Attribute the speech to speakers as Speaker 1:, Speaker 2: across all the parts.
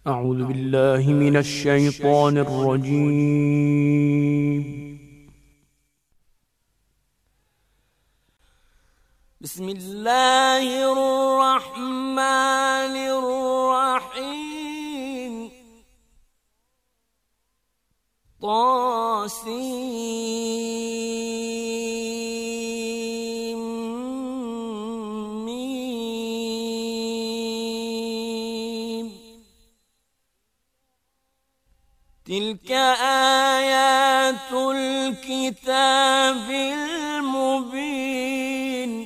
Speaker 1: أعوذ بالله من الشيطان الرجيم.
Speaker 2: بسم الله الرحمن الرحيم. طاسيم. تلك آيات الكتاب المبين.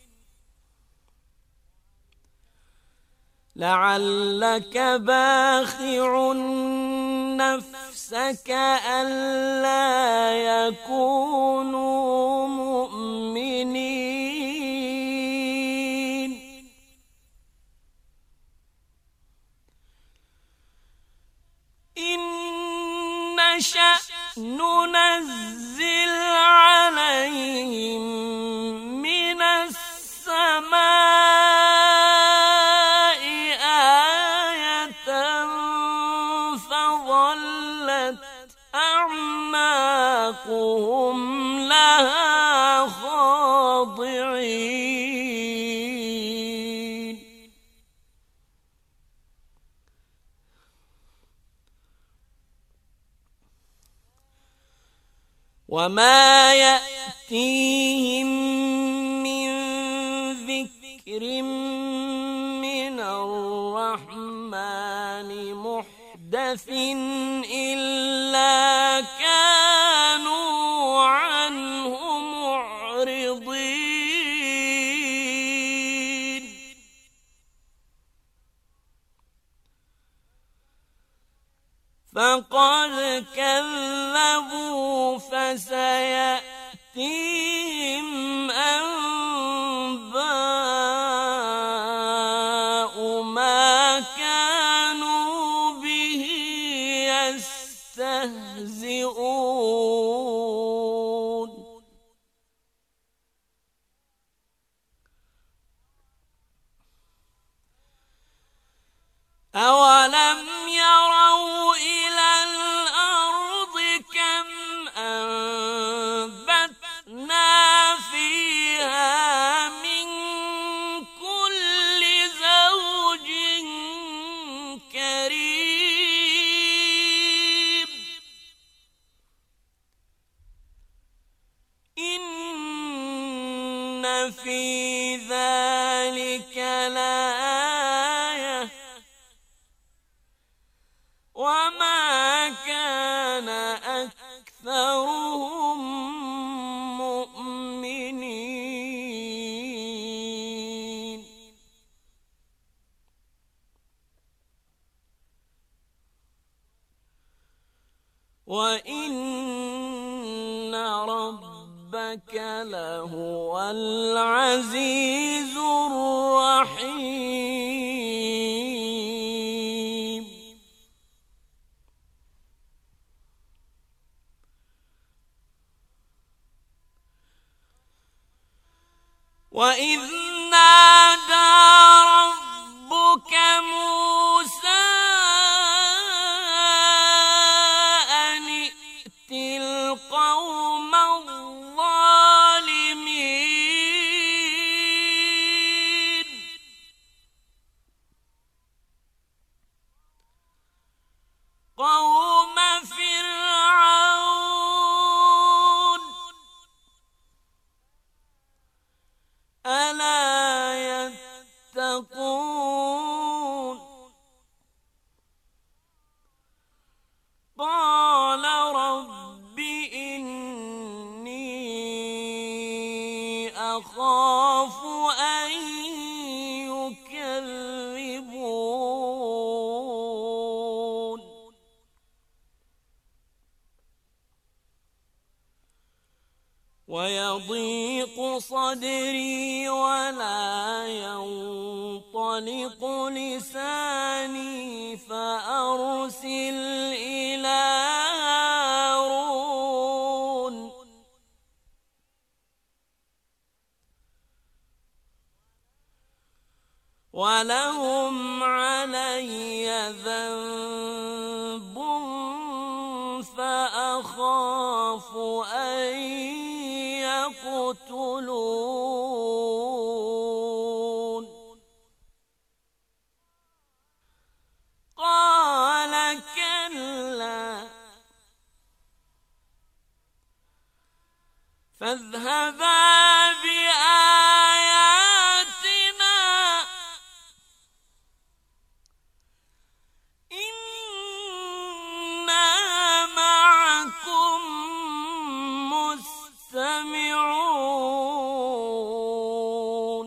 Speaker 2: لعلك باخع نفسك ألا يكونوا مؤمنين. إن نشأ ننزل عليهم من السماء آية فظلت أعناقهم لها خاضعين. وما يأتيهم من ذكر من الرحمن محدث إلا كانوا عنه معرضين. فقد كذبوا فسيأتيهم أنباء ما كانوا به يستهزئون. أولم يروا إلى الأرض كم أنبتنا فيها من كل زوج كريم. إن في ذلك لآية وما كان أكثرهم مؤمنين. وإن ربك لهو العزيز الرحيم. وإذ نادى ربك موسى أن ائت القوم الظالمين. قوم فرعون ألا يتقون. قال رب إني أخاف أن يكذبون. ويضيق صدري ولا ينطلق لساني فأرسل إلى هارون ولهم علي ذنب فأخاف أن يقتلون قال كلا فاذهبا بآياتنا إنا معكم مستمعون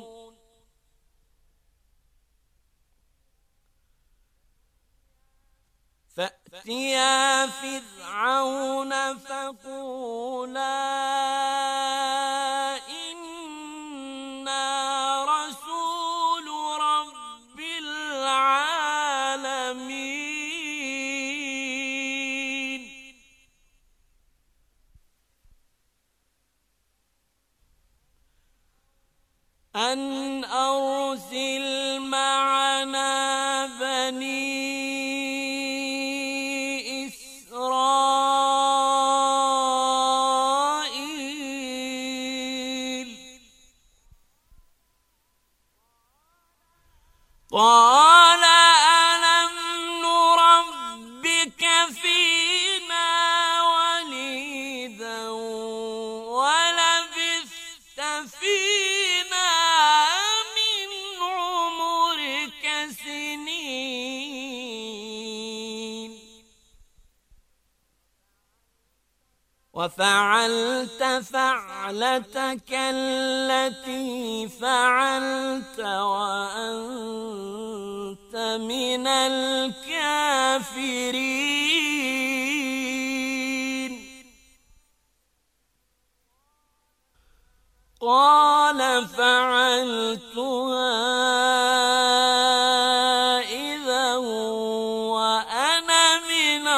Speaker 2: فأتيا فرعون فقولا إنا رسول رب العالمين أن أرسل معنا بني قال ألم نربك فينا وليدا ولبثت فينا من عمرك سنين وفعلت فعلتك التي فعلت وأنت من الكافرين قال فعلتها إذا وأنا من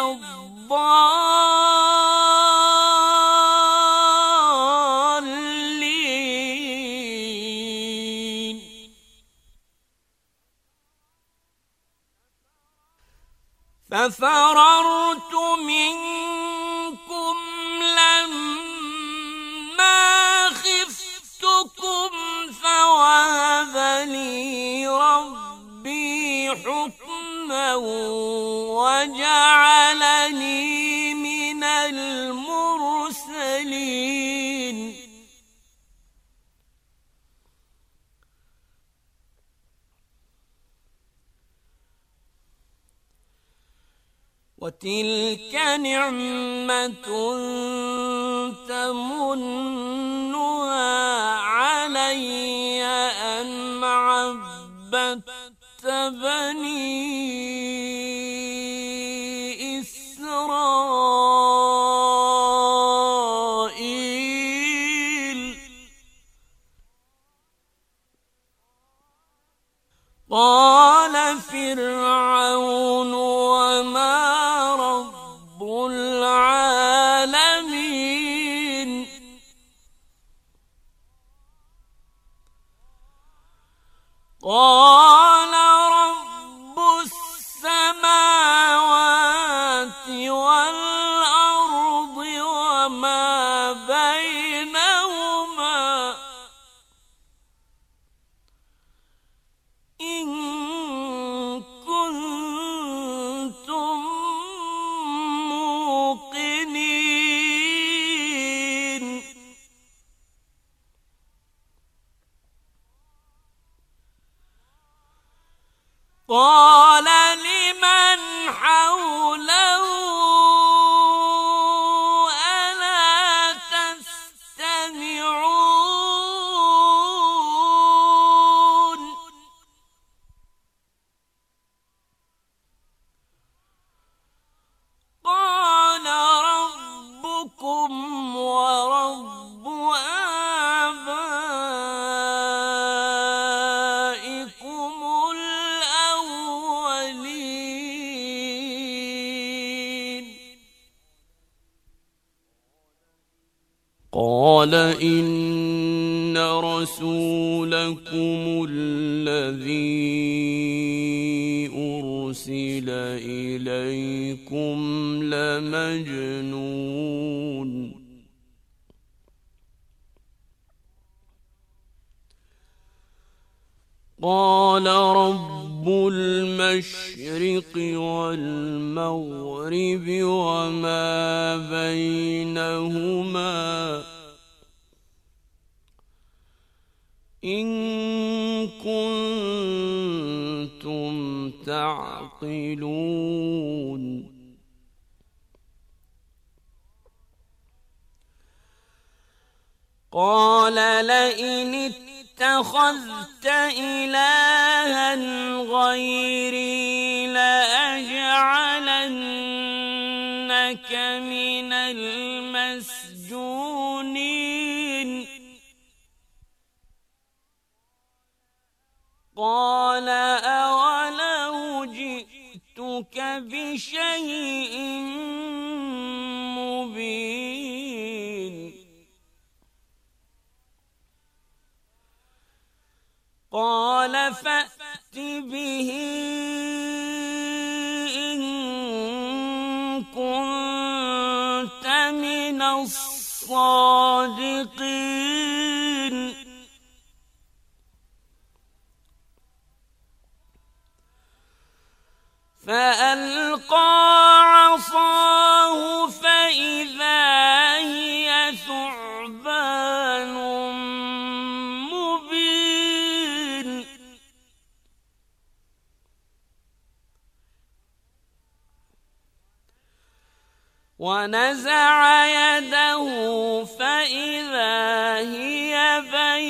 Speaker 2: الضالين ففررت منكم لما خفتكم فوهب لي ربي حكما وجعلني من المرسلين وتلك نعمة تمنها علي أن عبدت بني إسرائيل قال فرعون وما رب العالمين قال رب السماوات والأرض وما بينهما إن كنتم موقنين قال لمن حوله ألا تستمعون قال ربكم ورب آبائكم الأولين
Speaker 1: قال إن رسولكم الذي أرسل أرسل إليكم لمجنون قال رب المشرق والمغرب وما بينهما إن كنتم تعقلون قال لئن اتخذت إلها غيري لأجعلنك من المسجونين قال أولو جئتك بشيء مبين قال فأت به إن كنت من الصادقين فألقى عصاه فإذا هي ثعبان مبين ونزع يده فإذا هي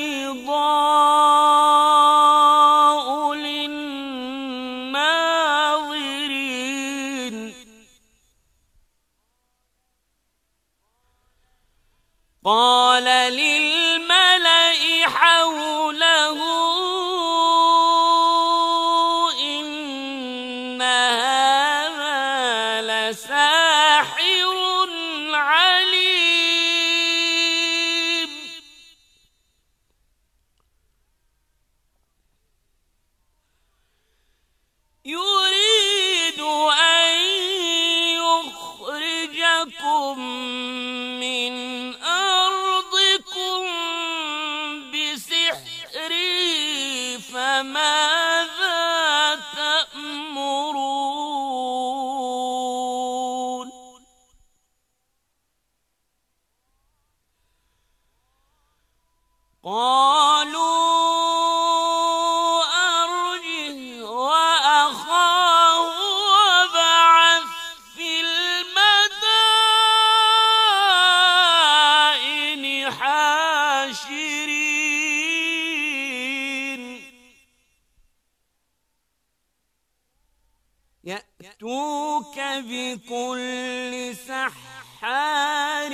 Speaker 1: بيضاء للناظرين قال للملأ حوله إن هذا لساحر عليم يريد أن يخرجكم من أرضكم بسحره فماذا تأمرون قالوا أرجه وأخاه وابعث في المدائن حاشرين يأتوك بكل سحار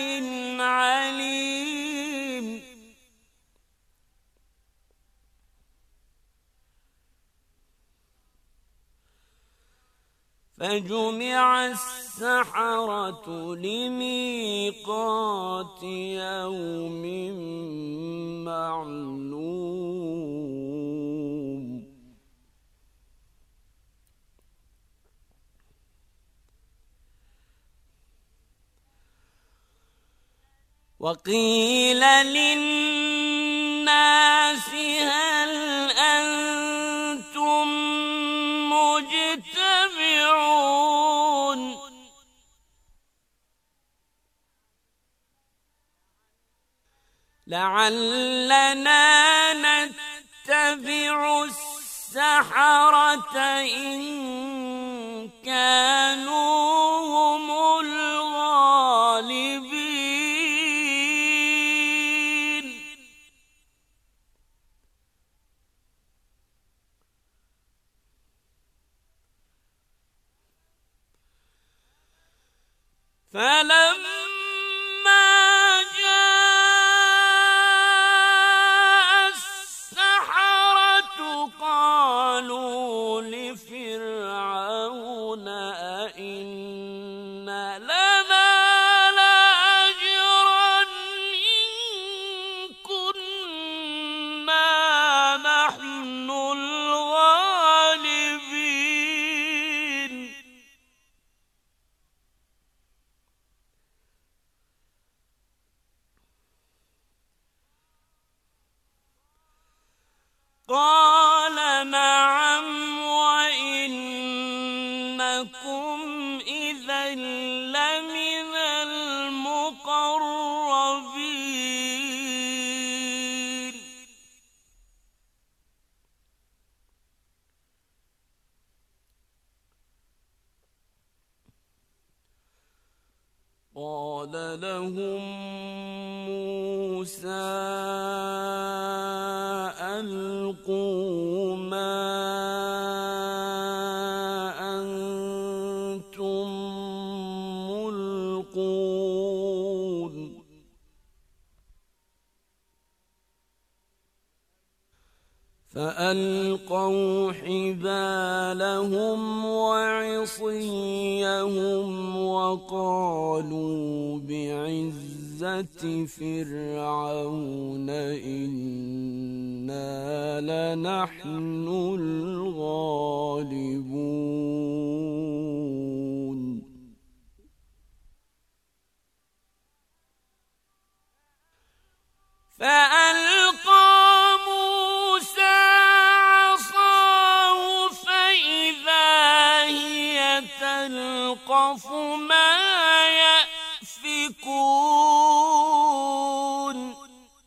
Speaker 1: عليم فجمع السحرة لميقات يوم معلوم وقيل للناس هل أنتم مجتمعون لعلنا نتبع السحرة إن كانوا هم الغالبين فلما جاء السحرة قالوا لفرعون أئن لنا لأجرا إن كنا نحن الغالبين قال نعم وإنكم إذا لمن المقربين قال لهم موسى ألقوا ما أنتم ملقون فألقوا حبالهم وعصيهم وقالوا بعزة فرعون إنا لنحن الغالبون فألقى موسى عصاه فإذا هي تلقف ما يأفكون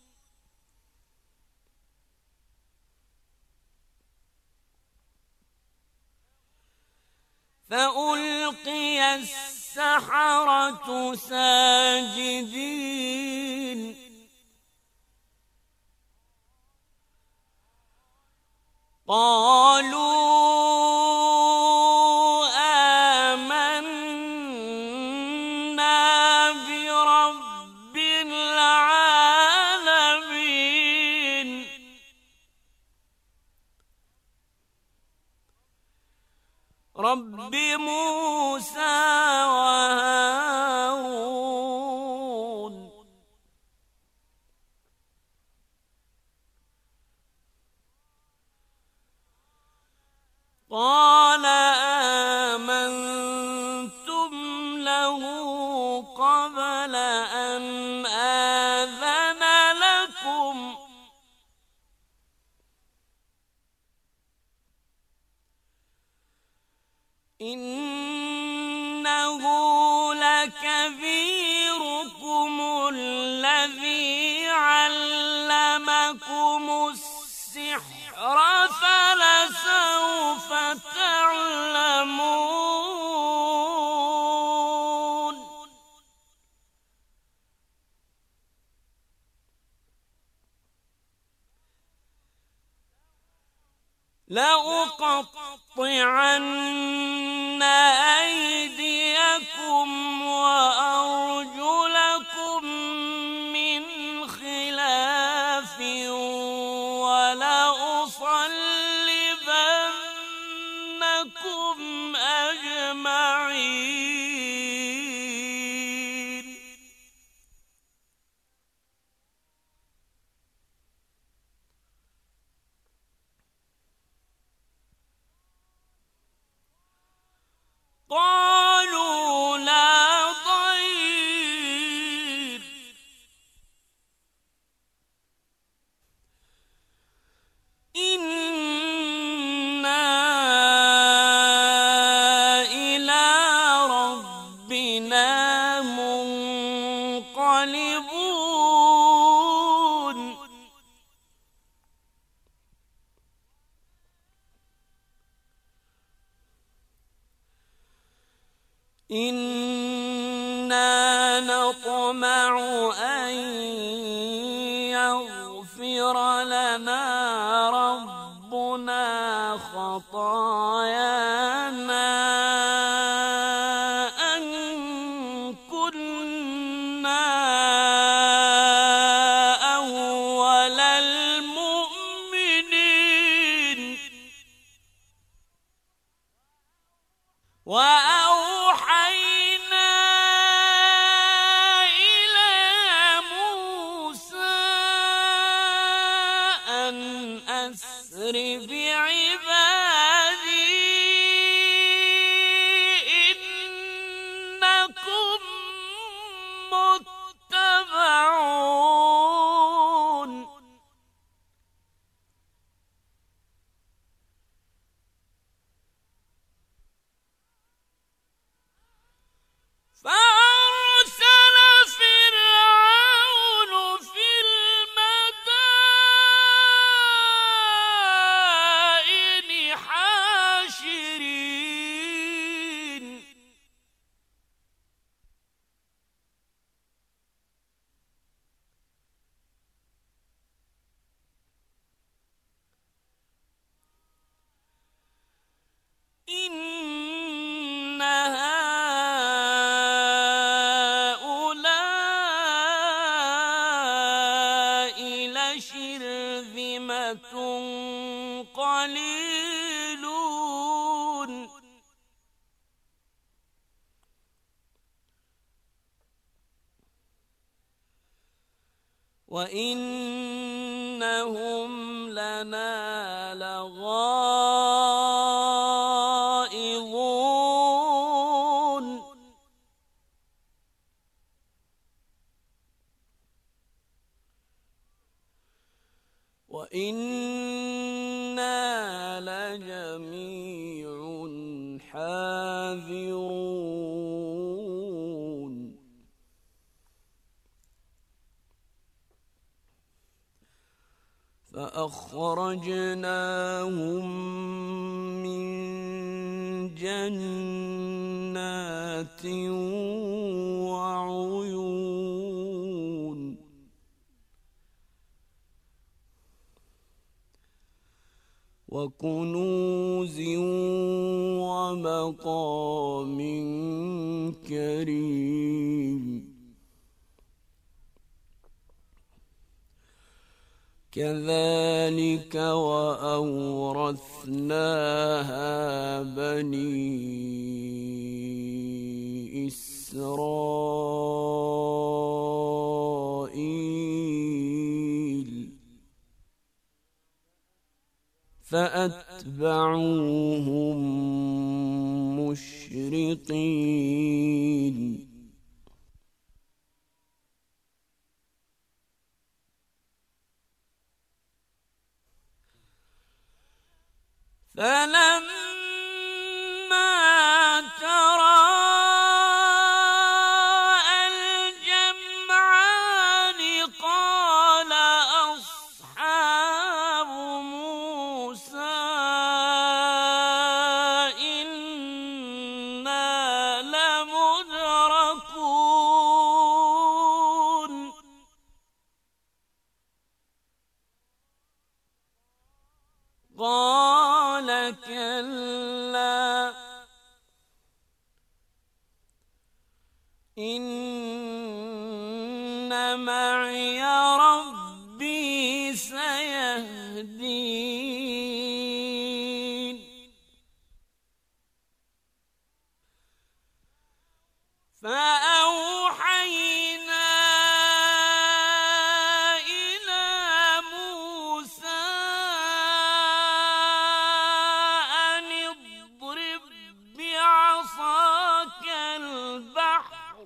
Speaker 1: فألقي السحرة ساجدين قالوا آمنا برب العالمين رب موسى وهارون قال آمنتم له قبل أن آذن لكم إنه لكبيركم الذي علمكم السحر فلسوف تعلمون لأقطعن أيديكم وأرجلكم من خلاف ولأصلبنكم أجمعين قالوا لا ضير إنا إلى ربنا منقلبون إنا نطمع أن يغفر لنا ربنا خطايانا أن كنا أول المؤمنين وأوحينا إلى موسى أن أسر بعبادي
Speaker 2: وإنهم لنا لغائظون وإنا لجميع حاذرون فأخرجناهم من جنات وعيون وكنوز ومقام كريم كذلك وأورثناها بني إسرائيل فأتبعوهم مشرقين فلما تراءى الجمعان قال أصحاب موسى إنا لمدركون قال كلا إن معي ربي سيهدين فأوحينا إلى موسى أن اضرب بعصاك البحر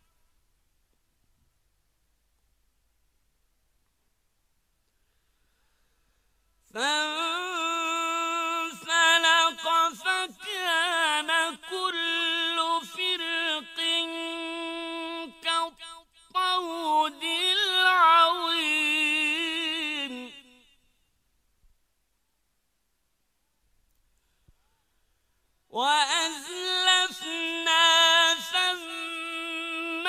Speaker 2: فانفلق فكان كل فرق كالطود العظيم وأزلفنا ثم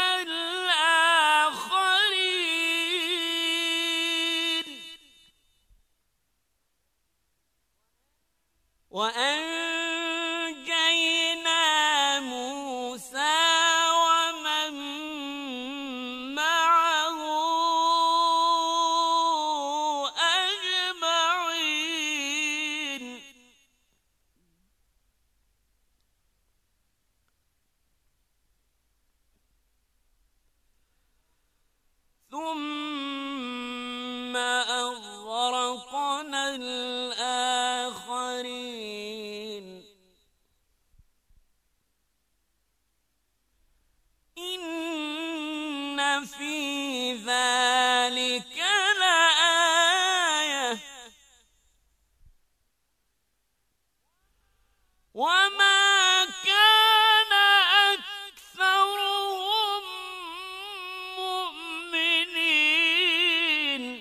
Speaker 2: الآخرين وأنجينا موسى ومن معه أجمعين ثم أغرقنا الآخرين إن في ذلك لآية وما كان أكثرهم مؤمنين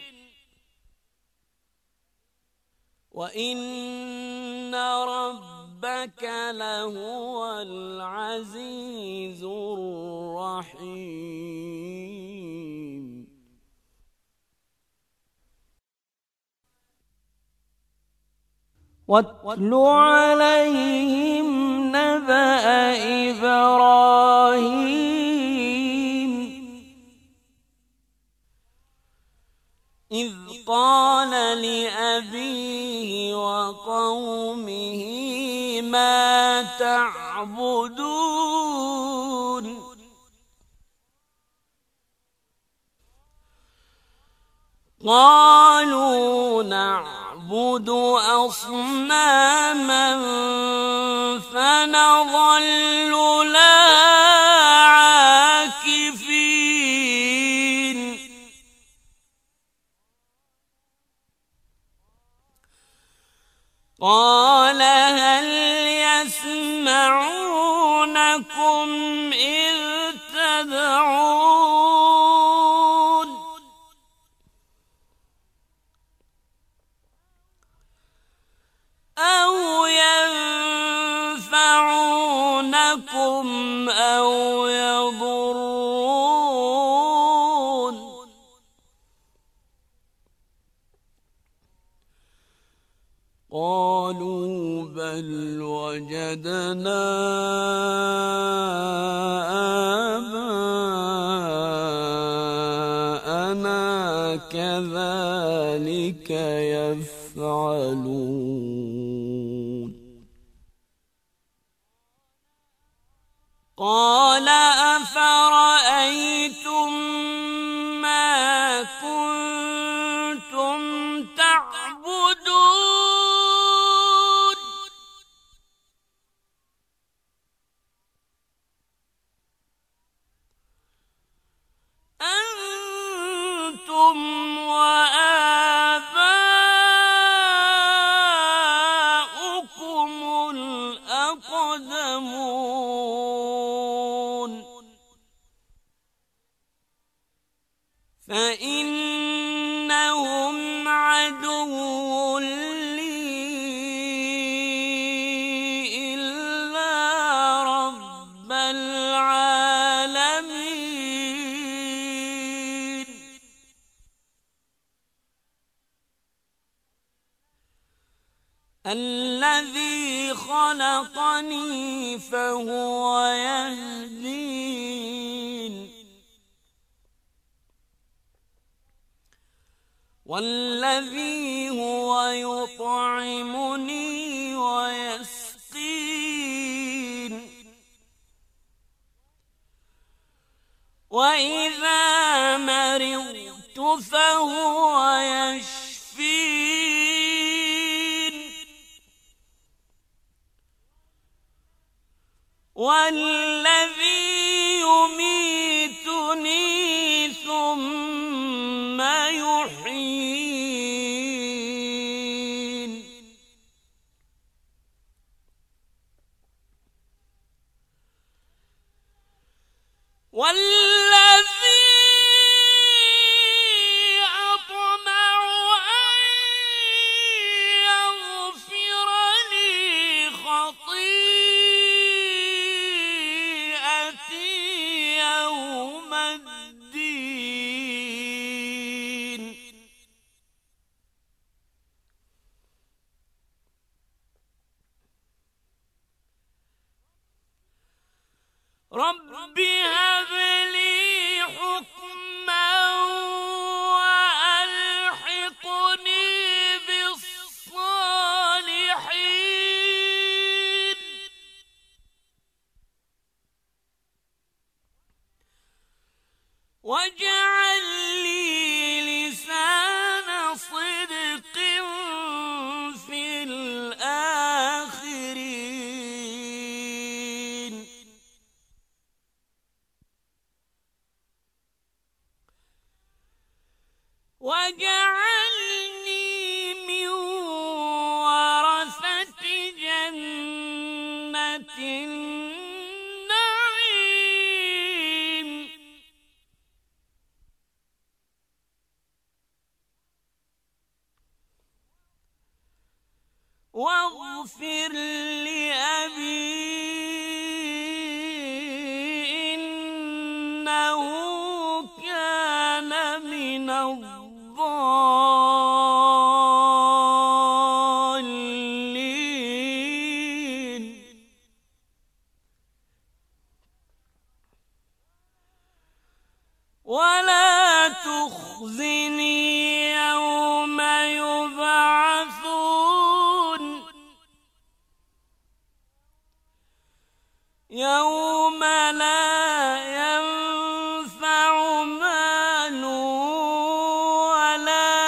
Speaker 2: وإن ربك لهو العزيز الرحيم واتل عليهم نبأ إبراهيم إذ قال لأبيه وقومه ما تعبدون قالوا نعبد أصناما فنظل لها عاكفين قال هل يسمعونكم إذ تدعون أو ينفعونكم أو يضرون قالوا بل وجدنا آباءنا كذلك يفعلون قال أفرأيتم ما كنتم تعبدون أنتم وآباؤكم الأقدمون فإنهم عدو لي إلا رب العالمين الذي خلقني فهو يهدين والذي هو يطعمني ويسقين وإذا مرضت فهو يشفين والذي يميتني ثم يحيين والذي أطمع أن يغفر لي خطيئتي يوم الدين رب هب لي حكما وألحقني بالصالحين واجعل لي لسان صدق في الآخرين واجعلني من ورثة جنة النعيم واغفر لأبي إنه كان من الضالين ولا تخزني يوم يبعثون يوم لا ينفع مال ولا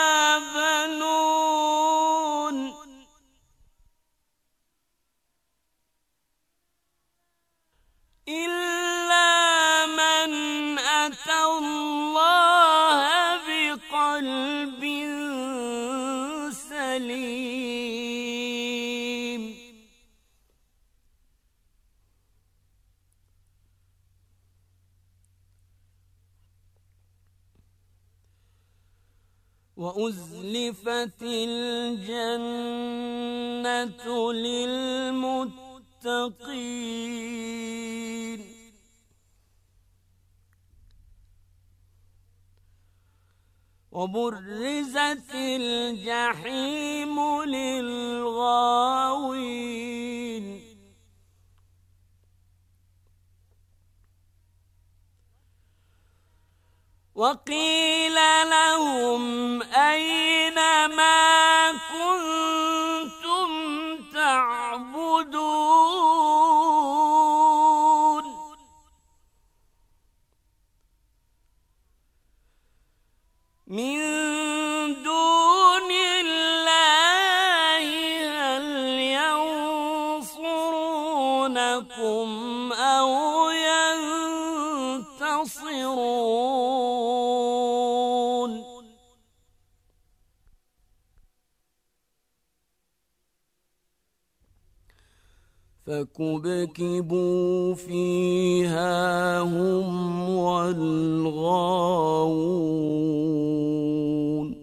Speaker 2: أتى الله بقلب سليم. وأزلفت الجنة للمتقين وبرزت الجحيم للغاوين وقيل لهم أين ما كنتم تعبدون من دون الله هل ينصرونكم أو ينتصرون فكبكبوا فيها هم والغاوون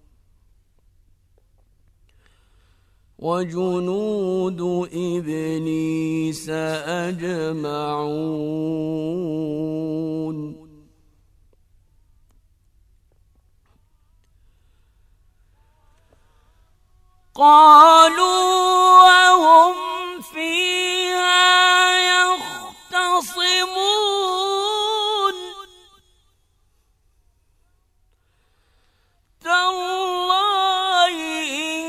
Speaker 2: وجنود إبليس أجمعون قالوا وهم فيها يختصمون تالله إن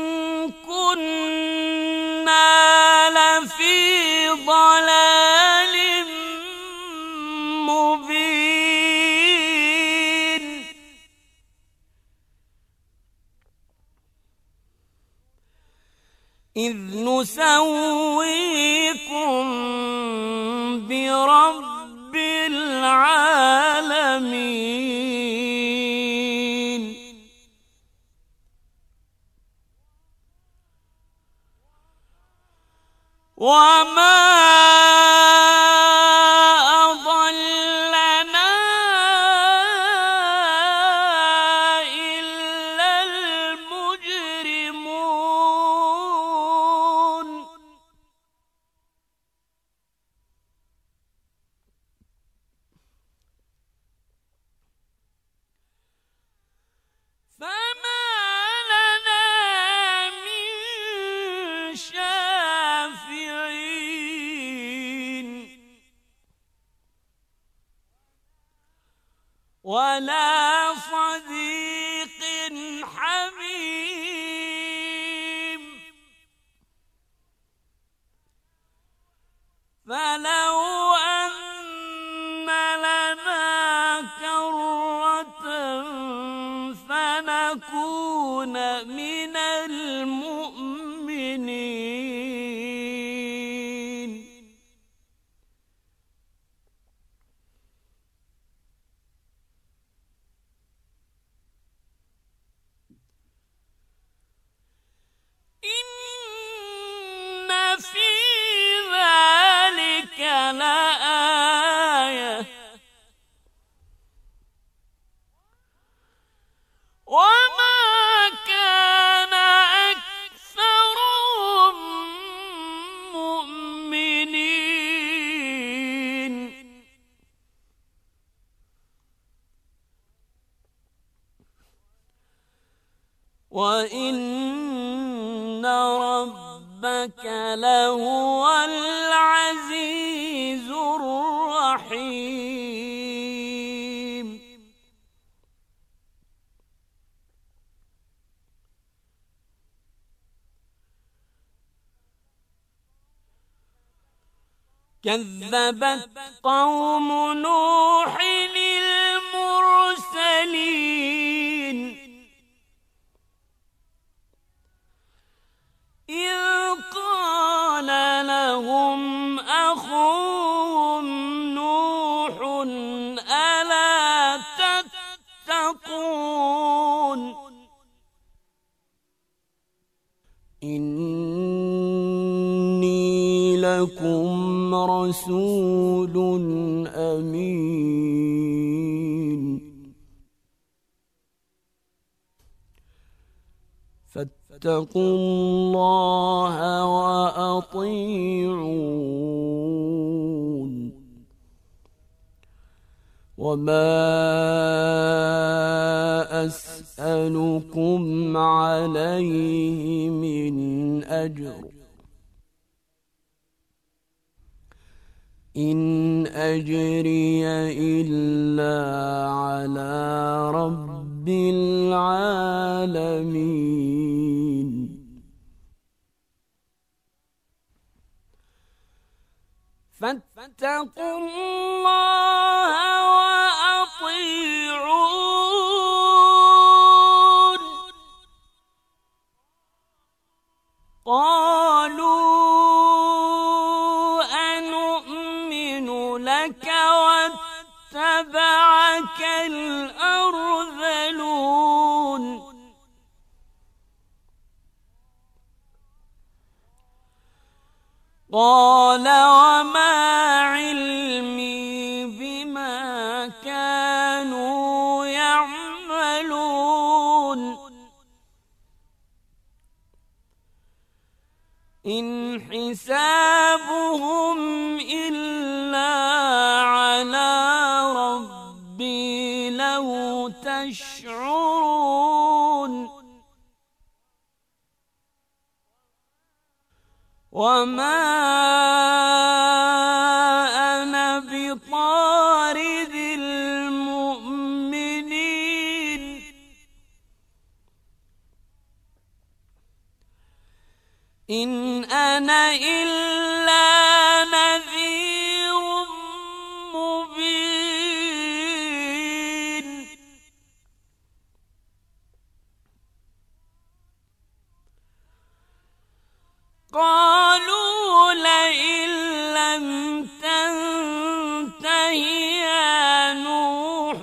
Speaker 2: كنا لفي ضلال مبين إذ نسويكم برب العالمين وما أضلنا إلا المجرمون فما لنا من شافعين ولا صديق حميم فلو أن لنا كرة فنكون من المؤمنين إن في ذلك لآية وما كان أكثرهم مؤمنين وإن ربك لهو العزيز الرحيم كذبت قوم نوح المرسلين إذ قال لهم أخوهم نوح ألا لرسول أمين فاتقوا الله وأطيعون وما أسألكم عليه من أجر إن أجري إلا على رب العالمين فاتقوا الله وأطيعون قالوا أنؤمن لك واتبعك الأرذلون قال وما علمي بما كانوا يعملون إن حسابهم إلا على ربي لو تشعرون وما أنا بطارد المؤمنين إن أنا إلا نذير مبين قالوا لئن لم تنته يا نوح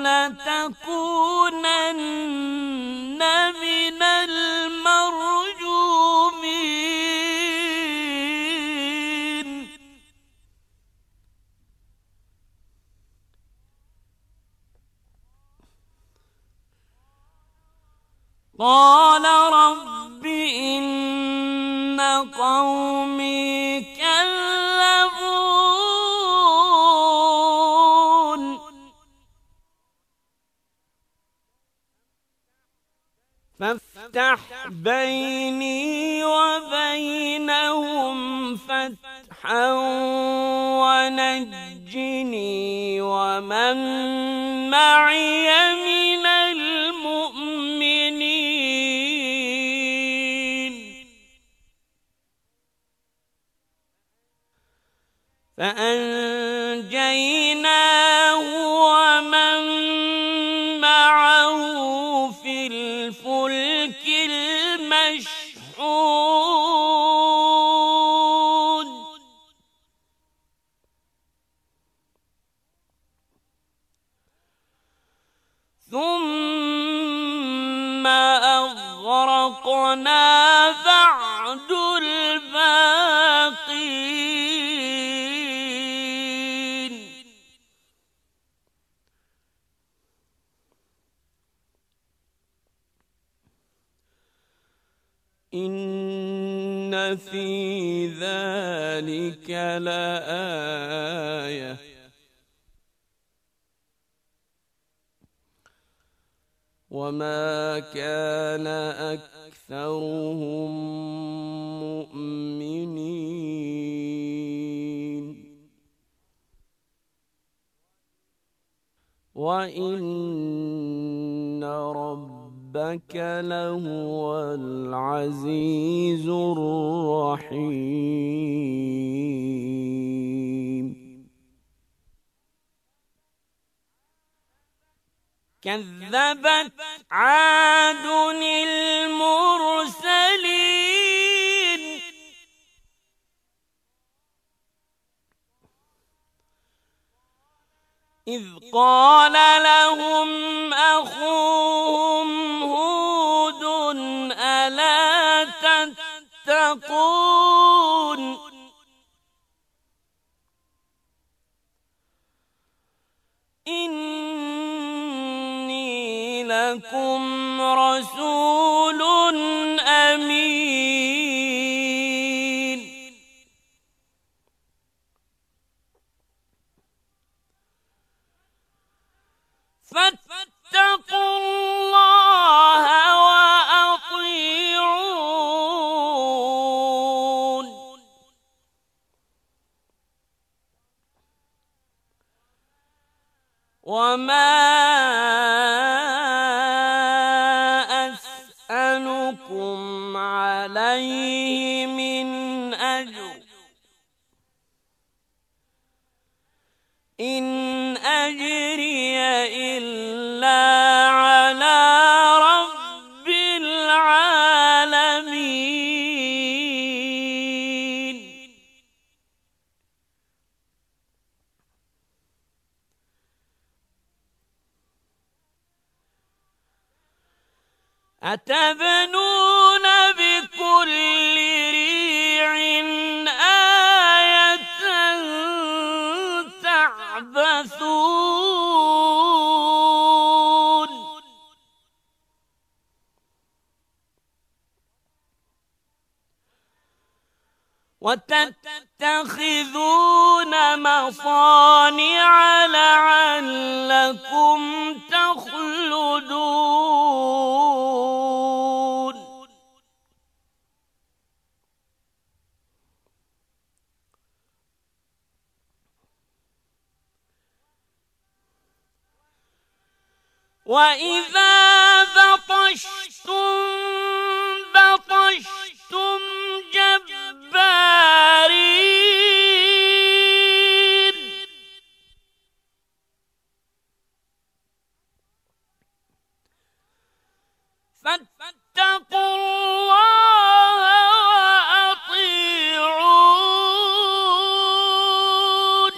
Speaker 2: لتكونن من المرجومين قال رب إن قومي كذبون فافتح بيني وبينهم فتحا ونجني ومن معي من المؤمنين فأنجيناه ومن معه في الفلك المشحون ثم أغرقنا بعد الباقين إن في ذلك لآية وما كان أكثرهم مؤمنين وإن ربك لهو العزيز الرحيم كذبت عاد المرسلين إذ قال لهم أخوهم هود ألا تتقون لكم رسول أمين فاتقوا الله وأطيعون وما أسألكم عليه من أجر إن أجري إلا على رب العالمين أتبنون بكل ريع آية تعبثون وتتخذون مصانع لعلكم تخلدون وإذا بطشتم بطشتم جبارين فاتقوا الله وأطيعون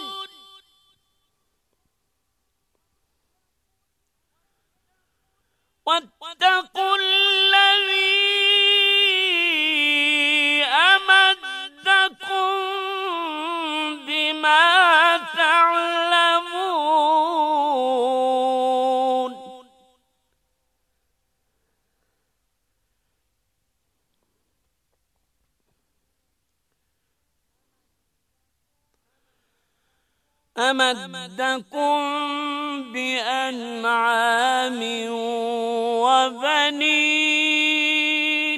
Speaker 2: واتقوا الذي أمدكم بما تعلمون أمدكم بأنعام وبنين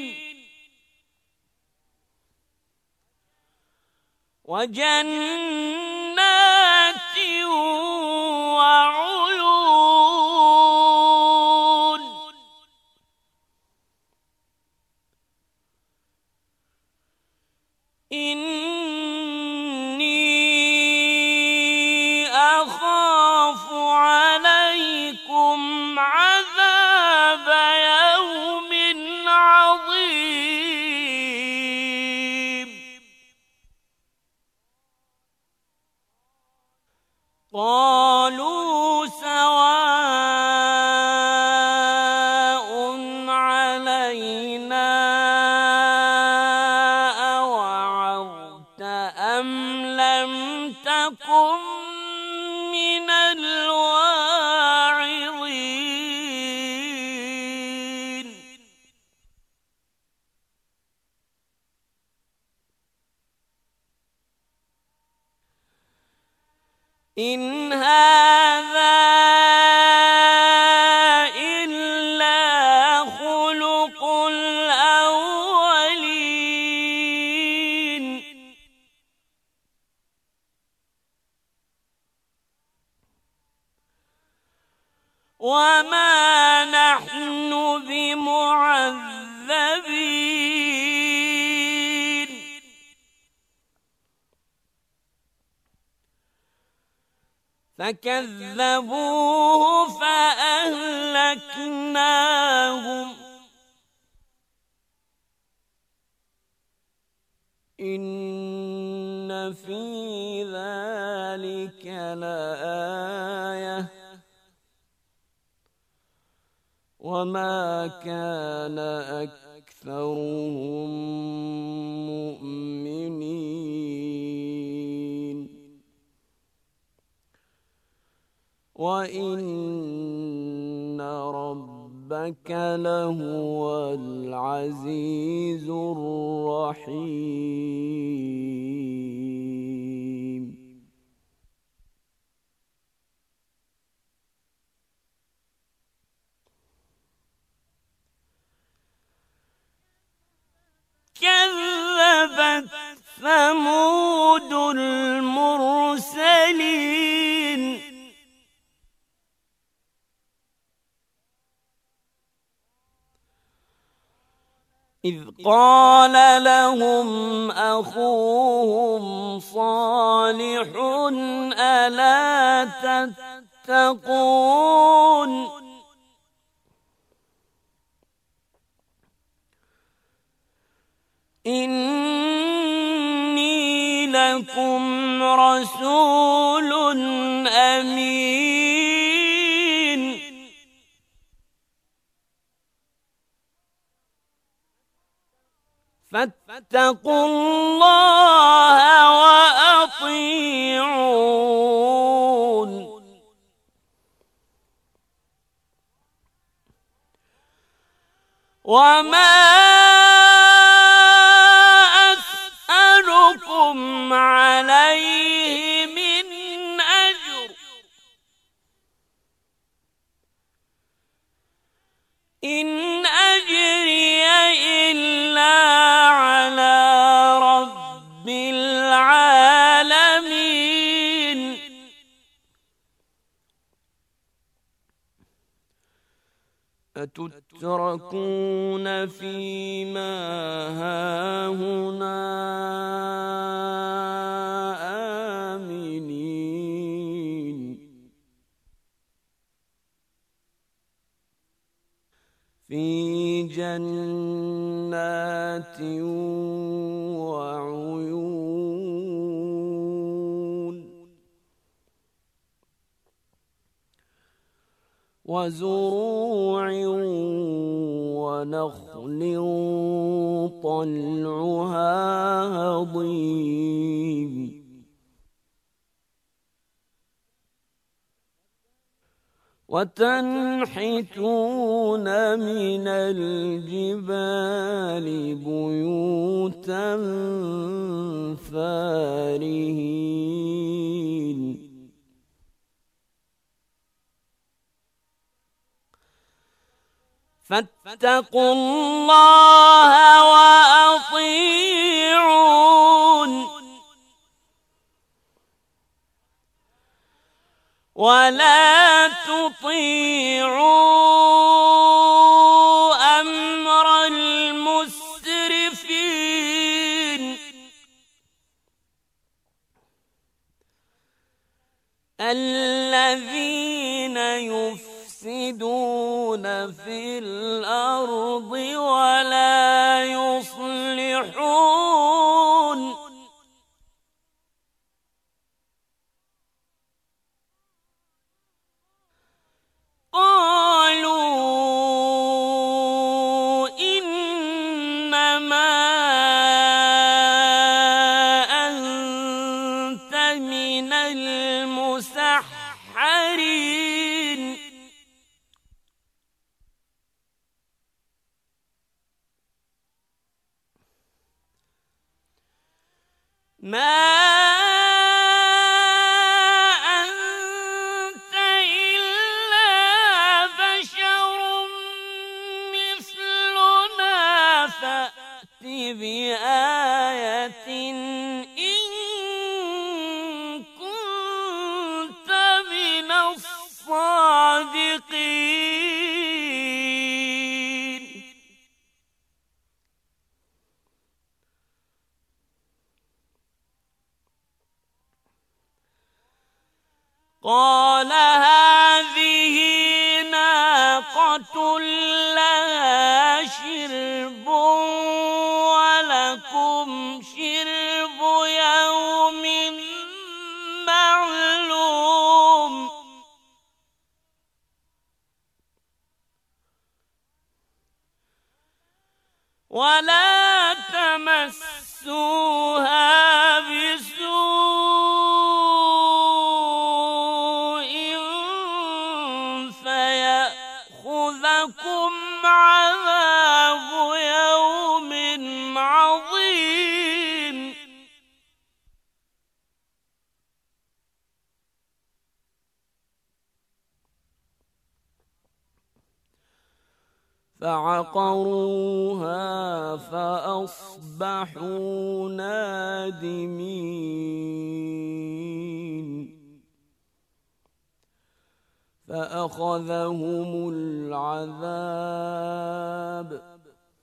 Speaker 2: وجنات وعيون أخاف عليكم عذاب يوم عظيم قالوا سواء علينا أوعظت أم لم تكن من الواعظين إن هذا إلا خلق الأولين وما نحن بمعذبين فكذبوه فأهلكناهم إن في ذلك لآية وما كان أكثرهم مؤمنين وإن ربك ربك لهو العزيز الرحيم.
Speaker 1: كذبت ثمود المرسلين إذ قال لهم أخوهم صالح ألا تتقون إني لكم رسول أمين فاتقوا الله وأطيعون وما أسألكم عليه من أجر إن أجري إلا على رب العالمين أتتركون فيما هاهنا آمنين في جنات وعيون وزروع ونخل طلعها هضيم وتنحتون من الجبال بيوتا فارهين فاتقوا الله وأطيعون ولا تطيعوا أمر المسرفين الذين يفسدون في الأرض ولا يصلحون قالوا إنما أنت من المسحرين ما أنت إلا بشر مثلنا فأت بآية إن كنت من الصادقين قال هذه ناقة لها شرب ولكم شرب يوم معلوم ولا تمسوها بسوء فيأخذكم
Speaker 2: فعقروها فأصبحوا نادمين فأخذهم العذاب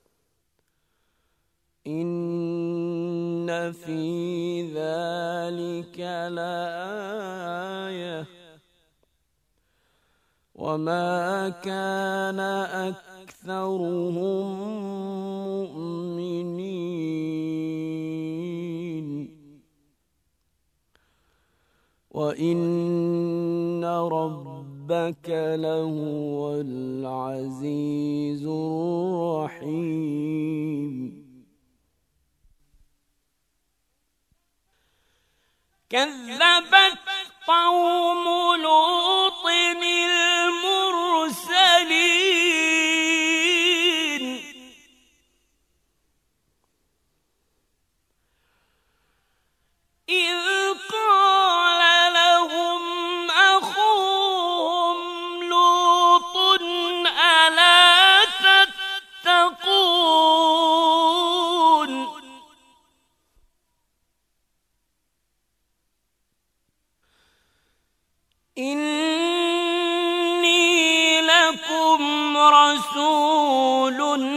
Speaker 2: إن في ذلك لآية وما كان أكثرهم مؤمنين وإن ربك لهو العزيز الرحيم
Speaker 1: كذبت قوم لوط المرسلين إذ قال لهم أخوهم لوط ألا تتقون إني لكم رسول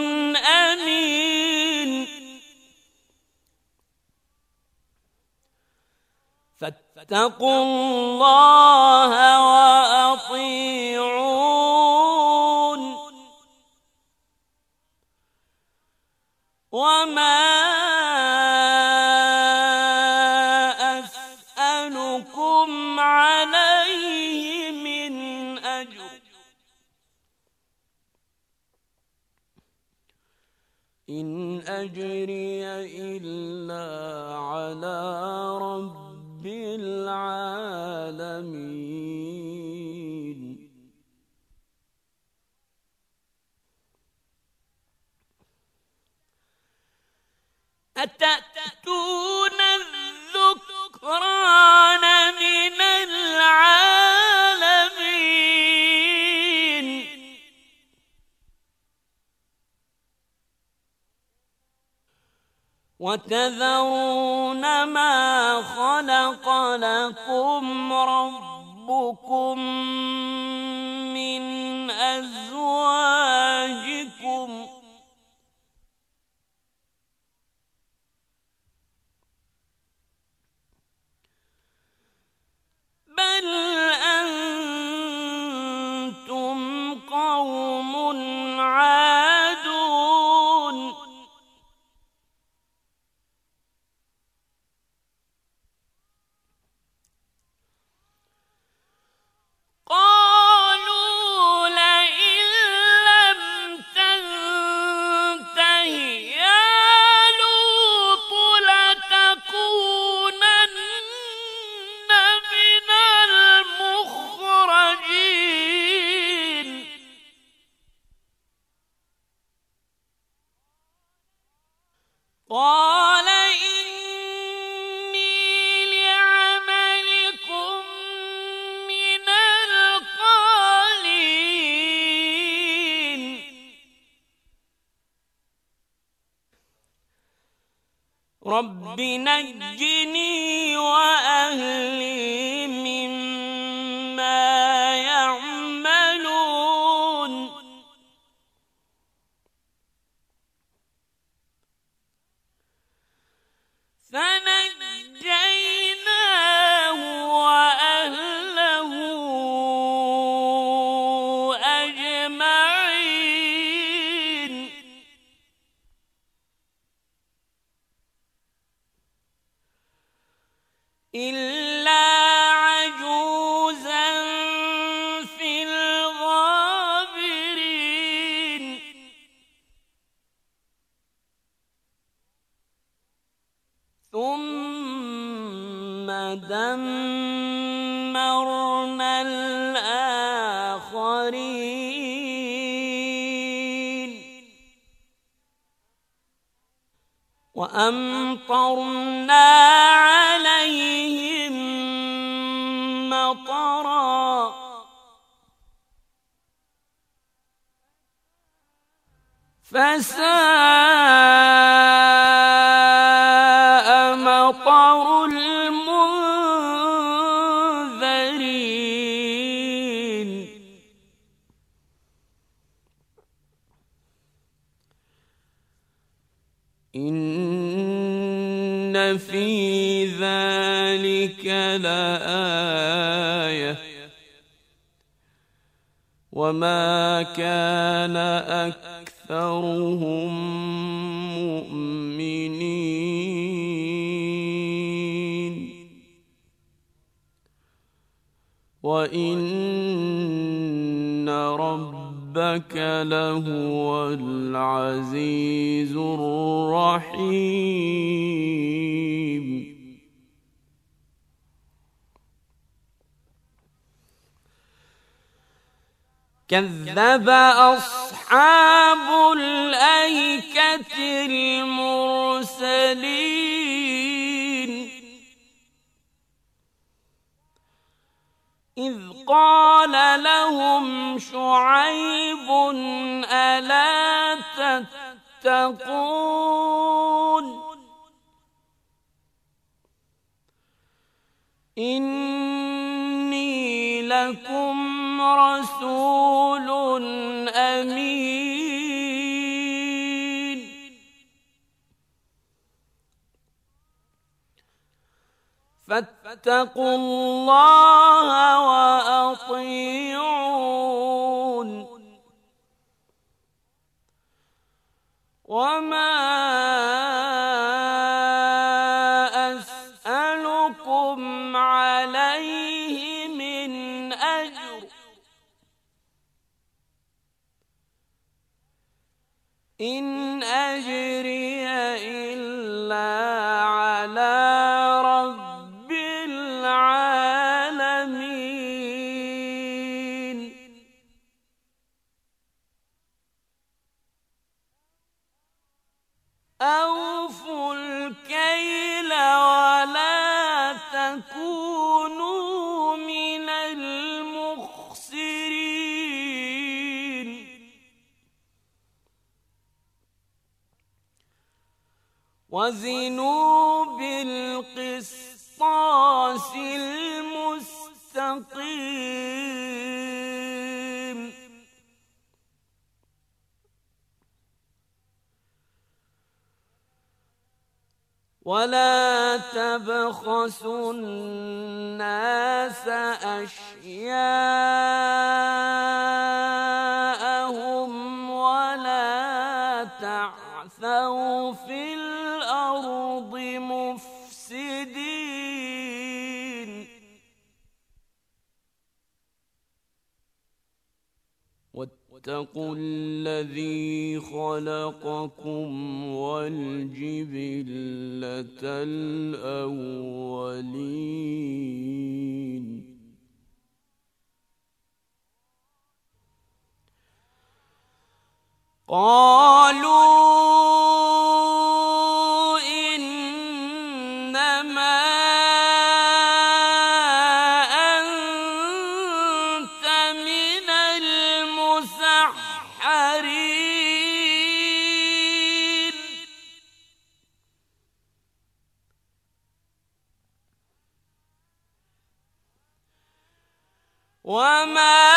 Speaker 1: أمين فاتقوا الله وأطيعون وما أسألكم عليه من أجر
Speaker 2: إن أجري إلا على رب العالمين
Speaker 1: أتأتون الذكران من العالمين وتذرون ما خلق لكم ربكم من أزواجكم بل أنتم قوم عادون قالوا لئن لم تنته يا لوط لتكونن من المخرجين قال إني لعملكم من القالين رب نجني وأهلي مما يعملون فنجيناه وأهله أجمعين إلا عجوزا في الغابرين ثم دمرنا الآخرين وأمطرنا عليهم مطرا فساء مطر المنذرين إن في ذلك لآية وما كان أكثرهم مؤمنين وإن ربك لهو العزيز الرحيم كذب أصحاب الأيكة المرسلين إذ قال لهم شعيب ألا تتقون إني لكم رسول أمين فاتقوا الله وأطيعون وما أسألكم عليه من أجر إن أجري إلا على رب العالمين أوفوا الكيل ولا تكونوا من المخسرين وزنوا بالقسطاس المستقيم ولا تبخسوا الناس أشياءهم ولا تعثوا في الأرض مفسدين واتقوا الذي خلقكم والجبلة الأولين قالوا إنما أنت من المسحرين وما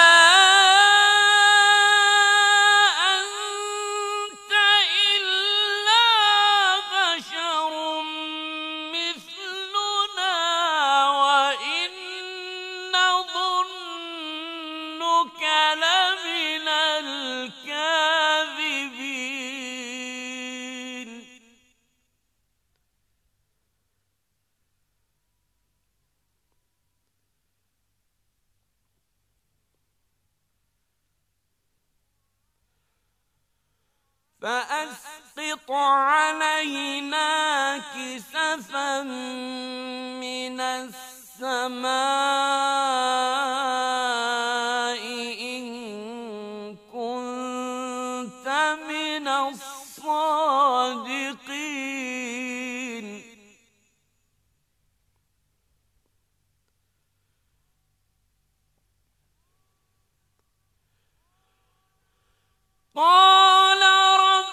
Speaker 1: لمن الكاذبين فأسقط علينا كسفا من السماء إن كنت من الصادقين قال رب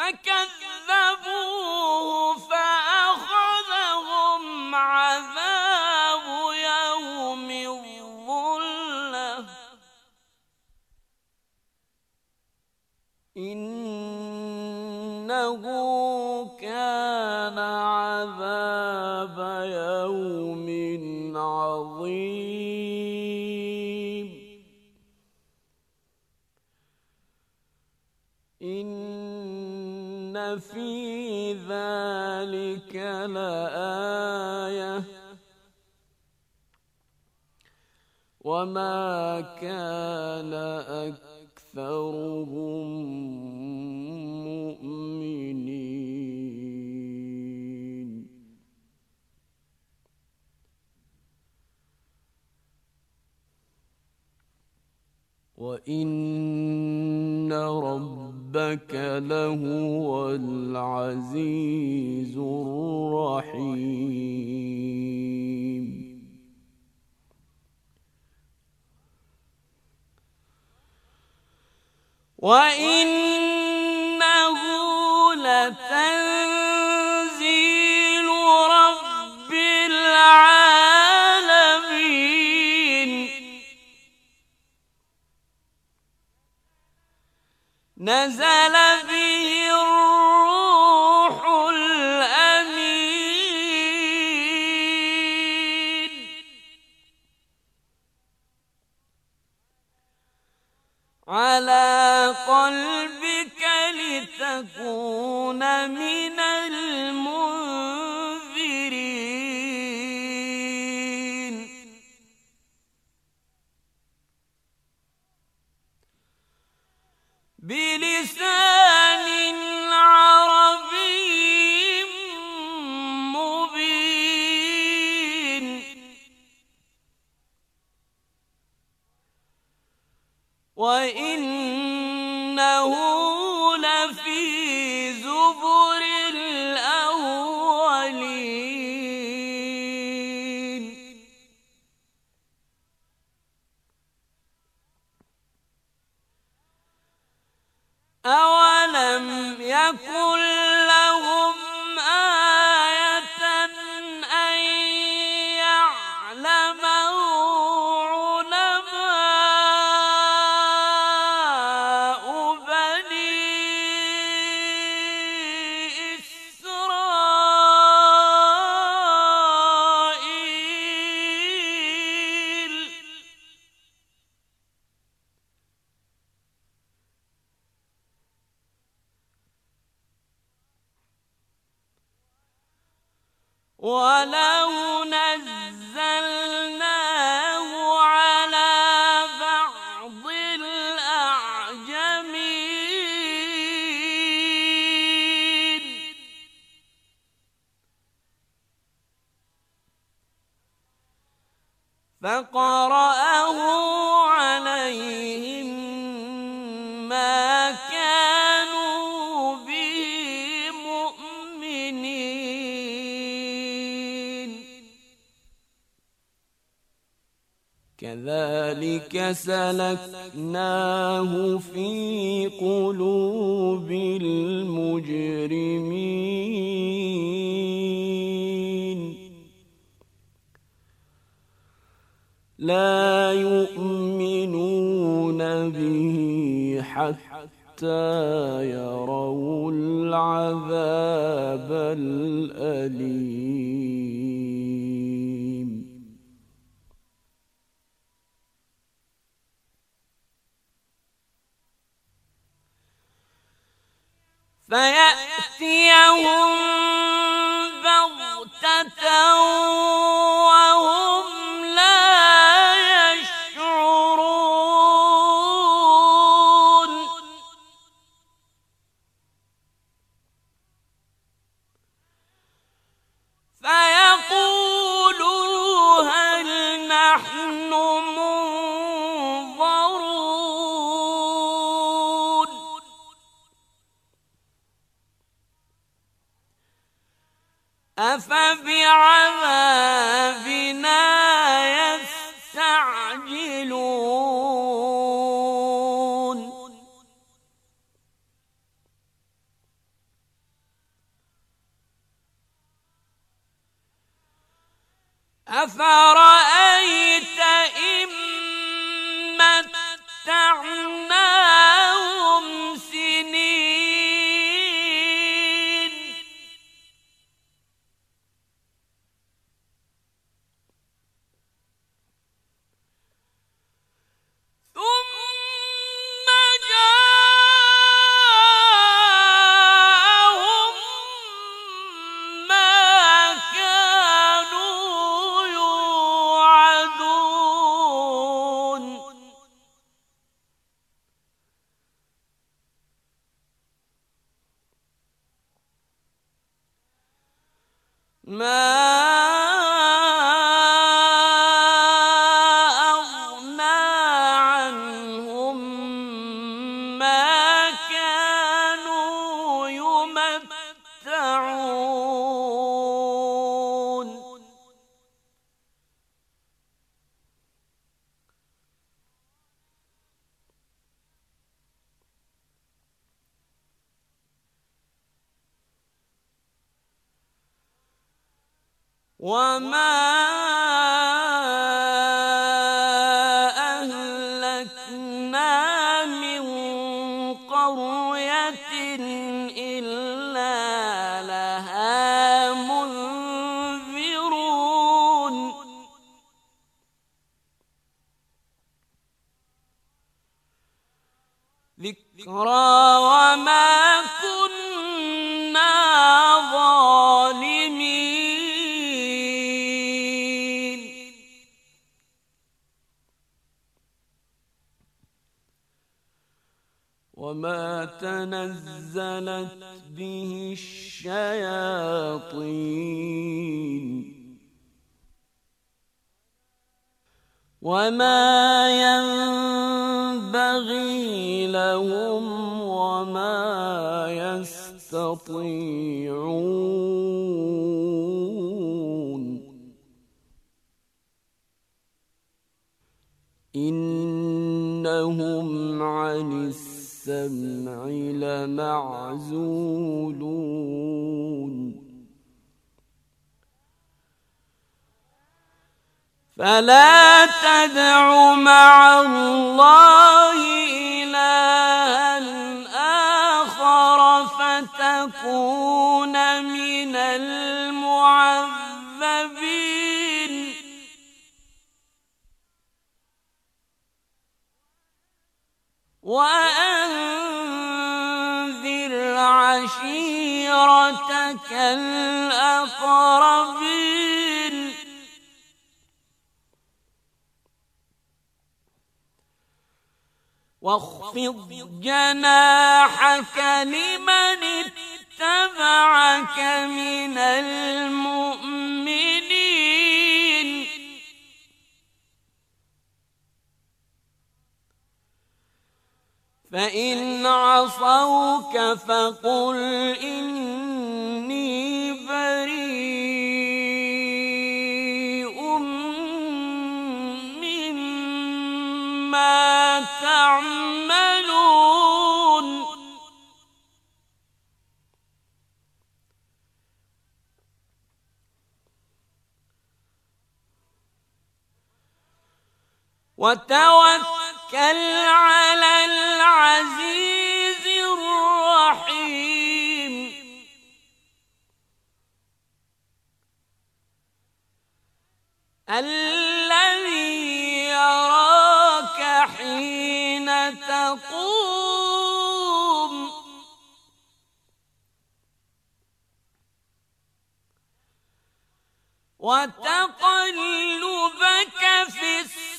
Speaker 1: فكذبوه فأخذهم عذاب يوم الظلة إنه كان عذاب يوم عظيم إن في ذلك لآية وما كان أكثرهم مؤمنين وإن ربك لهو العزيز الرحيم وإنه لتنزيل رب العالمين نزل به الروح الأمين على قلبك لتكون من المنذرين بلسان عربي مبين وإنه لفي زبر الأولين أولم يكن لهم آية أن يعلمه علماء بني إسرائيل ولو نزلناه على بعض الأعجمين فقرأه عليهم ما كانوا به مؤمنين كذلك سلكناه في قلوب المجرمين لا يؤمنون به حتى يروا العذاب الأليم فيأتيهم بغتة وهم لا يشعرون فيقولوا هل نحن منظرون أفرأيت إن متعناهم سنين ثم جاءهم ما كانوا يوعدون ما أغنى عنهم ما كانوا يمتعون وما أهلكنا من قرية إلا لها منذرون ذكرى وما كنا ظالمين وما تنزلت به الشياطين وما ينبغي لهم وما يستطيعون إنهم عن السمع لمعزولون فلا تدع مع الله إلها آخر فتكون من المعذبين وأنذر عشيرتك الأقربين واخفض جناحك لمن اتبعك من المؤمنين فإن عصوك فقل إني بريء مما تعملون وتوكل على العزيز الرحيم الذي يراك حين تقوم وتقلبك في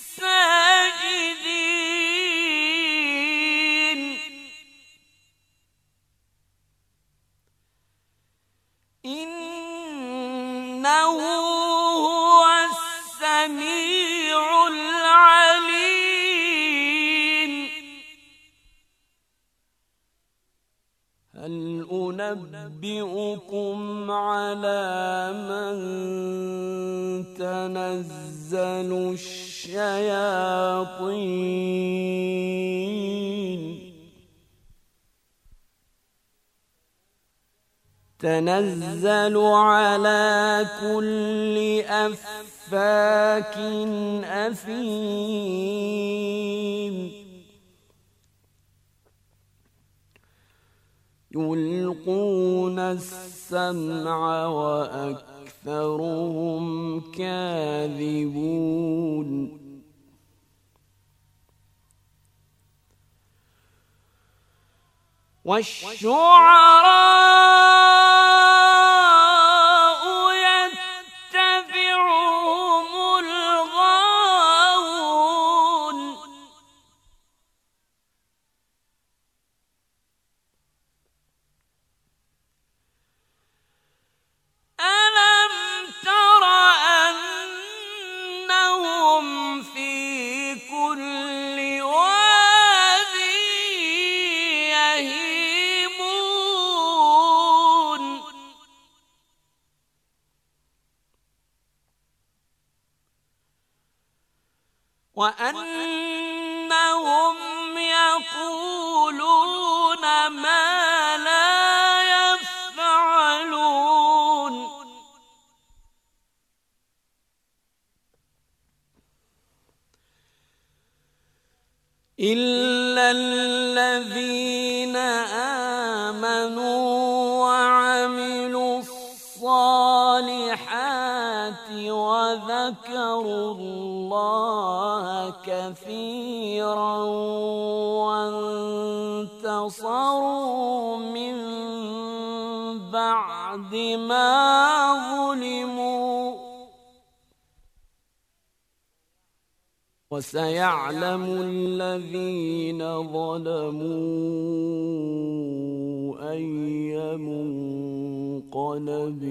Speaker 1: الساجدين إنه هو السميع العليم هل أنبئكم على من تنزل الشياطين؟ تنزل على كل أفاك أثيم يلقون السمع وأكثرهم كاذبون والشعراء يتبعهم الغاوون ألم تر أنهم في كل واد يهيمون وأنهم يقولون ما لا يفعلون إلا الذين آمنوا وعملوا الصالحات وذكروا الله كثيرا وانتصروا من بعد ما ظلموا وسيعلم الذين ظلموا أي منقلب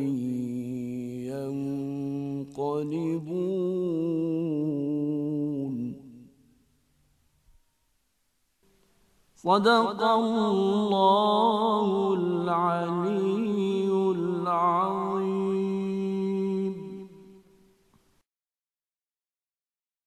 Speaker 1: ينقلبون صدق الله